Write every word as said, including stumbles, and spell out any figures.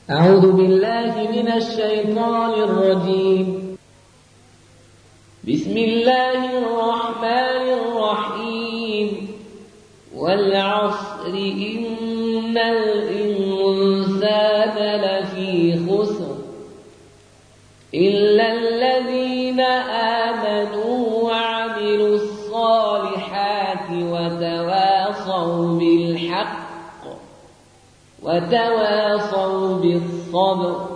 أعوذ بالله من الشيطان الرجيم. بسم الله الرحمن الرحيم. والعصر إن الإنسان لفي خسر إلا الذين آمنوا وعملوا الصالحات وتواصوا بالحق وتواصوا بالصبر.